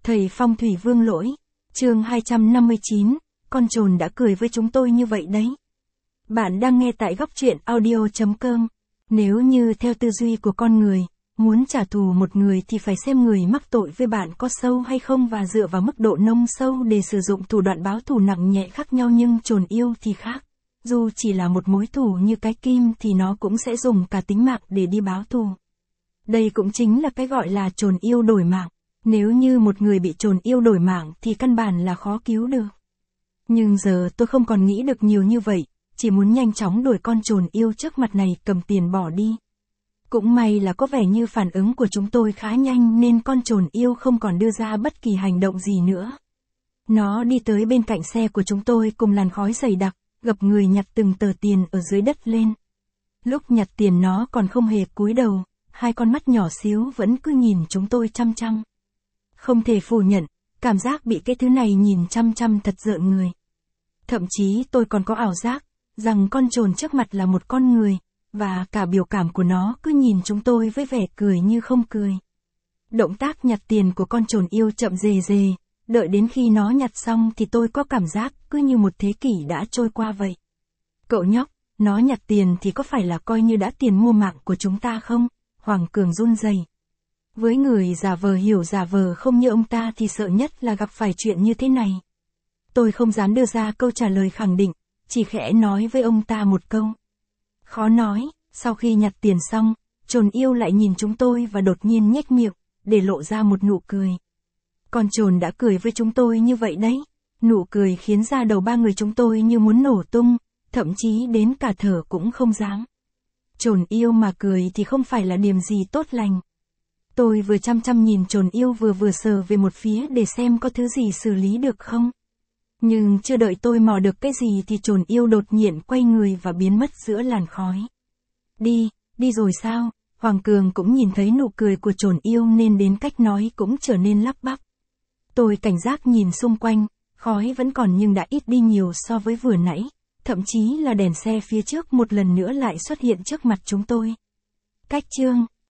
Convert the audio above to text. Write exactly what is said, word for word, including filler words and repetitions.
Thầy phong thủy Vương Lỗi, chương hai trăm năm mươi chín, con trồn đã cười với chúng tôi như vậy đấy. Bạn đang nghe tại góc truyện audio chấm com. Nếu như theo tư duy của con người, muốn trả thù một người thì phải xem người mắc tội với bạn có sâu hay không và dựa vào mức độ nông sâu để sử dụng thủ đoạn báo thù nặng nhẹ khác nhau, nhưng trồn yêu thì khác. Dù chỉ là một mối thù như cái kim thì nó cũng sẽ dùng cả tính mạng để đi báo thù. Đây cũng chính là cái gọi là trồn yêu đổi mạng. Nếu như một người bị trồn yêu đổi mạng thì căn bản là khó cứu được. Nhưng giờ tôi không còn nghĩ được nhiều như vậy, chỉ muốn nhanh chóng đuổi con trồn yêu trước mặt này cầm tiền bỏ đi. Cũng may là có vẻ như phản ứng của chúng tôi khá nhanh nên con trồn yêu không còn đưa ra bất kỳ hành động gì nữa. Nó đi tới bên cạnh xe của chúng tôi cùng làn khói dày đặc, gập người nhặt từng tờ tiền ở dưới đất lên. Lúc nhặt tiền nó còn không hề cúi đầu, hai con mắt nhỏ xíu vẫn cứ nhìn chúng tôi chăm chăm. Không thể phủ nhận, cảm giác bị cái thứ này nhìn chăm chăm thật rợn người. Thậm chí tôi còn có ảo giác, rằng con trồn trước mặt là một con người, và cả biểu cảm của nó cứ nhìn chúng tôi với vẻ cười như không cười. Động tác nhặt tiền của con trồn yêu chậm rề rề, đợi đến khi nó nhặt xong thì tôi có cảm giác cứ như một thế kỷ đã trôi qua vậy. Cậu nhóc, nó nhặt tiền thì có phải là coi như đã tiền mua mạng của chúng ta không? Hoàng Cường run rẩy. Với người giả vờ hiểu giả vờ không như ông ta thì sợ nhất là gặp phải chuyện như thế này. Tôi không dám đưa ra câu trả lời khẳng định, chỉ khẽ nói với ông ta một câu. Khó nói, sau khi nhặt tiền xong, trồn yêu lại nhìn chúng tôi và đột nhiên nhếch miệng, để lộ ra một nụ cười. Con trồn đã cười với chúng tôi như vậy đấy. Nụ cười khiến da đầu ba người chúng tôi như muốn nổ tung, thậm chí đến cả thở cũng không dám. Trồn yêu mà cười thì không phải là điểm gì tốt lành. Tôi vừa chăm chăm nhìn trồn yêu vừa vừa sờ về một phía để xem có thứ gì xử lý được không. Nhưng chưa đợi tôi mò được cái gì thì trồn yêu đột nhiên quay người và biến mất giữa làn khói. Đi, đi rồi sao? Hoàng Cường cũng nhìn thấy nụ cười của trồn yêu nên đến cách nói cũng trở nên lắp bắp. Tôi cảnh giác nhìn xung quanh, khói vẫn còn nhưng đã ít đi nhiều so với vừa nãy. Thậm chí là đèn xe phía trước một lần nữa lại xuất hiện trước mặt chúng tôi. Cách chương